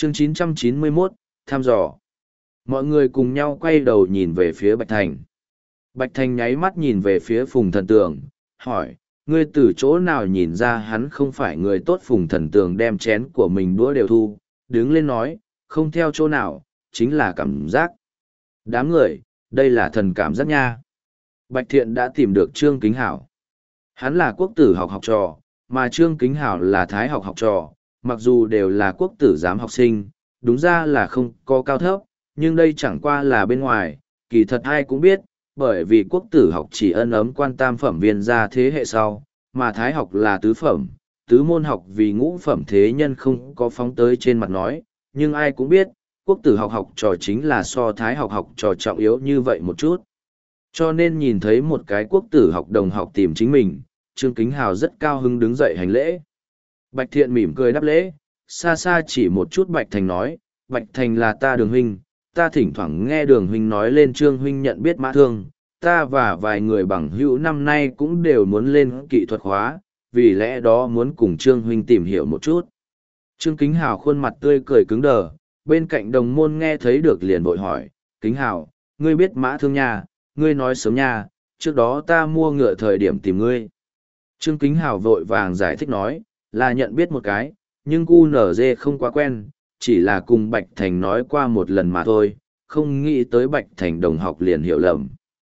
Chương 991, thăm dò. Mọi người cùng nhau quay đầu nhìn về phía Bạch Thành. Bạch Thành nháy mắt nhìn về phía Phùng Thần Tường, hỏi, ngươi từ chỗ nào nhìn ra hắn không phải người tốt? Phùng Thần Tường đem chén của mình đũa đều thu, đứng lên nói, không theo chỗ nào, chính là cảm giác. Đám người, đây là thần cảm giác nha. Bạch Thiện đã tìm được Trương Kính Hảo. Hắn là quốc tử học học trò, mà Trương Kính Hảo là thái học học trò, mặc dù đều là quốc tử giám học sinh, đúng ra là không có cao thấp, nhưng đây chẳng qua là bên ngoài, kỳ thật ai cũng biết, bởi vì quốc tử học chỉ ân ấm quan tam phẩm viên ra thế hệ sau, mà thái học là tứ phẩm, tứ môn học vì ngũ phẩm thế nhân không có phóng tới trên mặt nói, nhưng ai cũng biết, quốc tử học học trò chính là so thái học học trò trọng yếu như vậy một chút. Cho nên nhìn thấy một cái quốc tử học đồng học tìm chính mình, Trương Kính Hào rất cao hứng đứng dậy hành lễ. Bạch Thiện mỉm cười đáp lễ, xa xa chỉ một chút Bạch Thành nói, Bạch Thành là ta Đường huynh, ta thỉnh thoảng nghe Đường huynh nói lên Trương huynh nhận biết Mã Thương, ta và vài người bằng hữu năm nay cũng đều muốn lên kỹ thuật khóa, vì lẽ đó muốn cùng Trương huynh tìm hiểu một chút. Trương Kính Hào khuôn mặt tươi cười cứng đờ, bên cạnh đồng môn nghe thấy được liền vội hỏi, Kính Hào, ngươi biết Mã Thương nha, ngươi nói sớm nha, trước đó ta mua ngựa thời điểm tìm ngươi. Trương Kính Hào vội vàng giải thích nói, là nhận biết một cái, nhưng QNZ không quá quen, chỉ là cùng Bạch Thành nói qua một lần mà thôi, không nghĩ tới Bạch Thành đồng học liền hiểu lầm.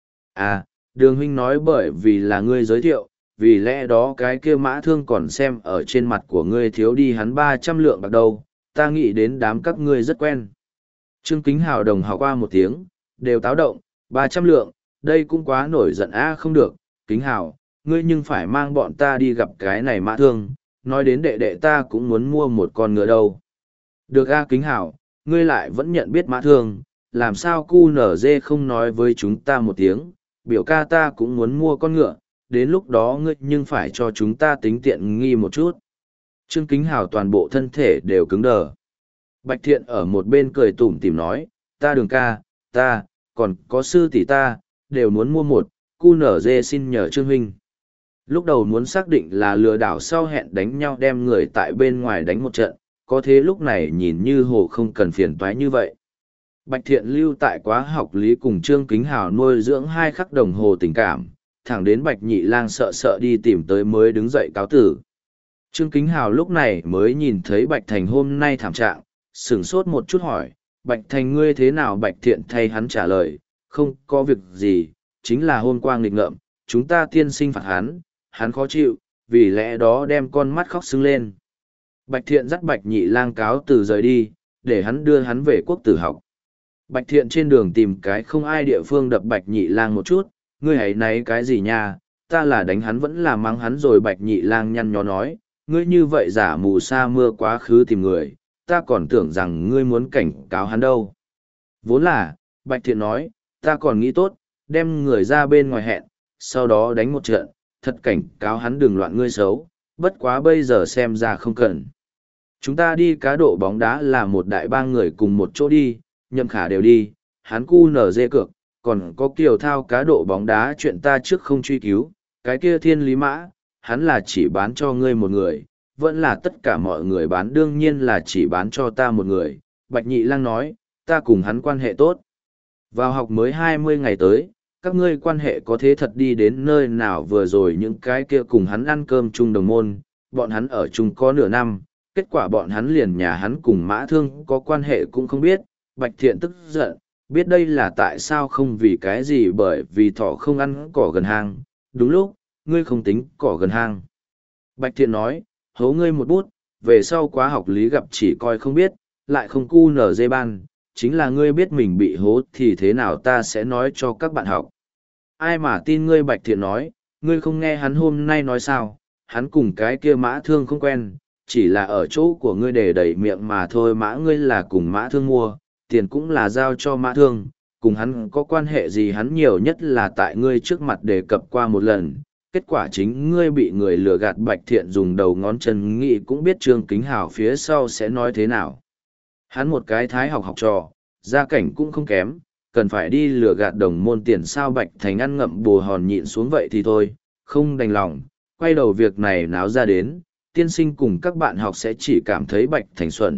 À, Đường huynh nói bởi vì là ngươi giới thiệu, vì lẽ đó cái kia Mã Thương còn xem ở trên mặt của ngươi thiếu đi hắn 300 lượng bạc đâu, ta nghĩ đến đám các ngươi rất quen. Trương Kính Hào đồng học qua một tiếng, đều táo động, 300 lượng, đây cũng quá nổi giận không được, Kính Hào, ngươi nhưng phải mang bọn ta đi gặp cái này Mã Thương, nói đến đệ đệ ta cũng muốn mua một con ngựa đâu. Được Kính Hào, ngươi lại vẫn nhận biết Mã Thương, làm sao QNZ không nói với chúng ta một tiếng, biểu ca ta cũng muốn mua con ngựa, đến lúc đó ngươi nhưng phải cho chúng ta tính tiện nghi một chút. Trương Kính Hào toàn bộ thân thể đều cứng đờ. Bạch Thiện ở một bên cười tủm tỉm nói, ta Đường ca, ta, còn có sư tỷ ta, đều muốn mua một, QNZ xin nhờ Trương huynh. Lúc đầu muốn xác định là lừa đảo sau hẹn đánh nhau đem người tại bên ngoài đánh một trận, có thế lúc này nhìn như hồ không cần phiền toái như vậy. Bạch Thiện lưu tại quá học lý cùng Trương Kính Hào nuôi dưỡng 2 khắc đồng hồ tình cảm, thẳng đến Bạch Nhị Lang sợ sợ đi tìm tới mới đứng dậy cáo tử. Trương Kính Hào lúc này mới nhìn thấy Bạch Thành hôm nay thảm trạng, sửng sốt một chút hỏi, Bạch Thành ngươi thế nào? Bạch Thiện thay hắn trả lời, không có việc gì, chính là hôm qua nghịch ngợm, chúng ta tiên sinh phạt hắn khó chịu, vì lẽ đó đem con mắt khóc sưng lên. Bạch Thiện dắt Bạch Nhị Lang cáo từ rời đi, để hắn đưa hắn về quốc tử học. Bạch Thiện trên đường tìm cái không ai địa phương đập Bạch Nhị Lang một chút, ngươi hãy náy cái gì nha, ta là đánh hắn vẫn là mắng hắn rồi. Bạch Nhị Lang nhăn nhó nói, ngươi như vậy giả mù sa mưa quá khứ tìm người, ta còn tưởng rằng ngươi muốn cảnh cáo hắn đâu. Vốn là, Bạch Thiện nói, ta còn nghĩ tốt, đem người ra bên ngoài hẹn, sau đó đánh một trận, thật cảnh cáo hắn đừng loạn ngươi xấu, bất quá bây giờ xem ra không cần. Chúng ta đi cá độ bóng đá là một đại ba người cùng một chỗ đi, Nhậm Khả đều đi, hắn QNZ cược, còn có Kiều Thao cá độ bóng đá chuyện ta trước không truy cứu, cái kia Thiên Lý Mã, hắn là chỉ bán cho ngươi một người, vẫn là tất cả mọi người bán, đương nhiên là chỉ bán cho ta một người. Bạch Nhị Lang nói, ta cùng hắn quan hệ tốt. Vào học mới 20 ngày tới, các ngươi quan hệ có thế thật đi đến nơi nào? Vừa rồi những cái kia cùng hắn ăn cơm chung đồng môn, bọn hắn ở chung có nửa năm, kết quả bọn hắn liền nhà hắn cùng Mã Thương có quan hệ cũng không biết. Bạch Thiện tức giận, biết đây là tại sao không vì cái gì, bởi vì thỏ không ăn cỏ gần hang, đúng lúc, ngươi không tính cỏ gần hang. Bạch Thiện nói, hố ngươi một bút, về sau quá học lý gặp chỉ coi không biết, lại không QNZ ban, chính là ngươi biết mình bị hố thì thế nào ta sẽ nói cho các bạn học. Ai mà tin ngươi? Bạch Thiện nói, ngươi không nghe hắn hôm nay nói sao, hắn cùng cái kia Mã Thương không quen, chỉ là ở chỗ của ngươi để đẩy miệng mà thôi. Mã ngươi là cùng Mã Thương mua, tiền cũng là giao cho Mã Thương, cùng hắn có quan hệ gì? Hắn nhiều nhất là tại ngươi trước mặt đề cập qua một lần, kết quả chính ngươi bị người lừa gạt. Bạch Thiện dùng đầu ngón chân nghĩ cũng biết Trương Kính Hào phía sau sẽ nói thế nào. Hắn một cái thái học học trò, gia cảnh cũng không kém, cần phải đi lừa gạt đồng môn tiền sao? Bạch Thành ăn ngậm bồ hòn nhịn xuống vậy thì thôi, không đành lòng, quay đầu việc này náo ra đến, tiên sinh cùng các bạn học sẽ chỉ cảm thấy Bạch Thành xuẩn,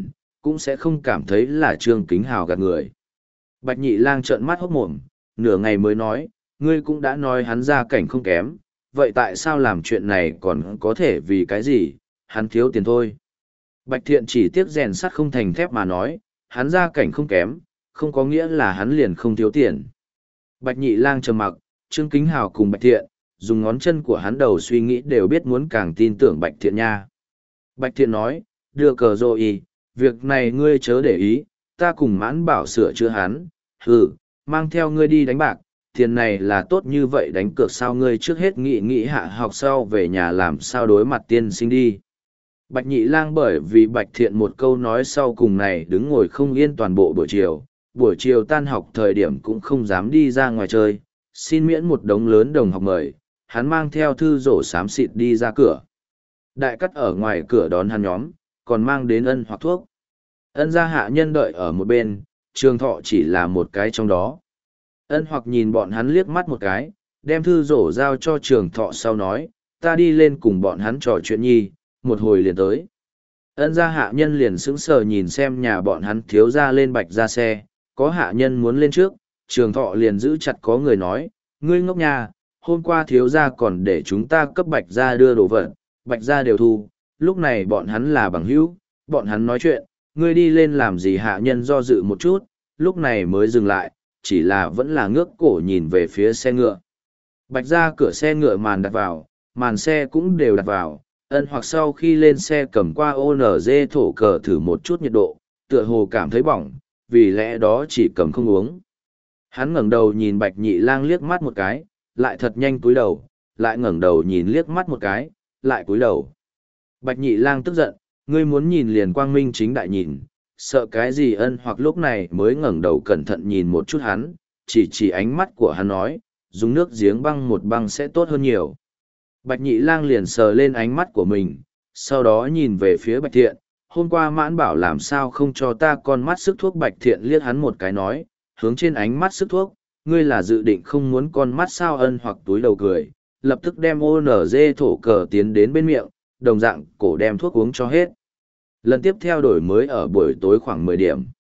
cũng sẽ không cảm thấy là Trương Kính Hào gạt người. Bạch Nhị Lang trợn mắt hốt mồm, nửa ngày mới nói, ngươi cũng đã nói hắn gia cảnh không kém, vậy tại sao làm chuyện này còn có thể vì cái gì, hắn thiếu tiền thôi. Bạch Thiện chỉ tiếc rèn sắt không thành thép mà nói, hắn gia cảnh không kém, không có nghĩa là hắn liền không thiếu tiền. Bạch Nhị Lang trầm mặc, Trương Kính Hào cùng Bạch Thiện, dùng ngón chân của hắn đầu suy nghĩ đều biết muốn càng tin tưởng Bạch Thiện nha. Bạch Thiện nói, đưa cờ rồi, việc này ngươi chớ để ý, ta cùng Mãn Bảo sửa chữa hắn, mang theo ngươi đi đánh bạc, tiền này là tốt như vậy đánh cược sao, ngươi trước hết nghĩ hạ học sau về nhà làm sao đối mặt tiên sinh đi. Bạch Nhị Lang bởi vì Bạch Thiện một câu nói sau cùng này đứng ngồi không yên toàn bộ buổi chiều tan học thời điểm cũng không dám đi ra ngoài chơi, xin miễn một đống lớn đồng học mời, hắn mang theo thư rổ xám xịt đi ra cửa. Đại cắt ở ngoài cửa đón hắn nhóm, còn mang đến Ân Hoặc thuốc. Ân gia hạ nhân đợi ở một bên, Trường Thọ chỉ là một cái trong đó. Ân Hoặc nhìn bọn hắn liếc mắt một cái, đem thư rổ giao cho Trường Thọ sau nói, ta đi lên cùng bọn hắn trò chuyện nhi, một hồi liền tới. Ân gia hạ nhân liền sững sờ nhìn xem nhà bọn hắn thiếu gia lên Bạch ra xe, có hạ nhân muốn lên trước, Trường Thọ liền giữ chặt có người nói, ngươi ngốc nhà, hôm qua thiếu gia còn để chúng ta cấp Bạch ra đưa đồ vật, Bạch ra đều thu, lúc này bọn hắn là bằng hữu, bọn hắn nói chuyện, ngươi đi lên làm gì, hạ nhân do dự một chút, lúc này mới dừng lại, chỉ là vẫn là ngước cổ nhìn về phía xe ngựa. Bạch ra cửa xe ngựa màn đặt vào, màn xe cũng đều đặt vào, Ân Hoặc sau khi lên xe cầm qua ONG thổ cờ thử một chút nhiệt độ, tựa hồ cảm thấy bỏng, vì lẽ đó chỉ cầm không uống. Hắn ngẩng đầu nhìn Bạch Nhị Lang liếc mắt một cái, lại thật nhanh cúi đầu, lại ngẩng đầu nhìn liếc mắt một cái, lại cúi đầu. Bạch Nhị Lang tức giận, ngươi muốn nhìn liền quang minh chính đại nhìn, sợ cái gì. Ân Hoặc lúc này mới ngẩng đầu cẩn thận nhìn một chút hắn, chỉ ánh mắt của hắn nói, dùng nước giếng băng một băng sẽ tốt hơn nhiều. Bạch Nhị Lang liền sờ lên ánh mắt của mình, sau đó nhìn về phía Bạch Thiện, hôm qua Mãn Bảo làm sao không cho ta con mắt sức thuốc. Bạch Thiện liếc hắn một cái nói, hướng trên ánh mắt sức thuốc, ngươi là dự định không muốn con mắt sao. Ân Hoặc túi đầu cười, lập tức đem ONG thổ cờ tiến đến bên miệng, đồng dạng cổ đem thuốc uống cho hết. Lần tiếp theo đổi mới ở buổi tối khoảng 10 điểm.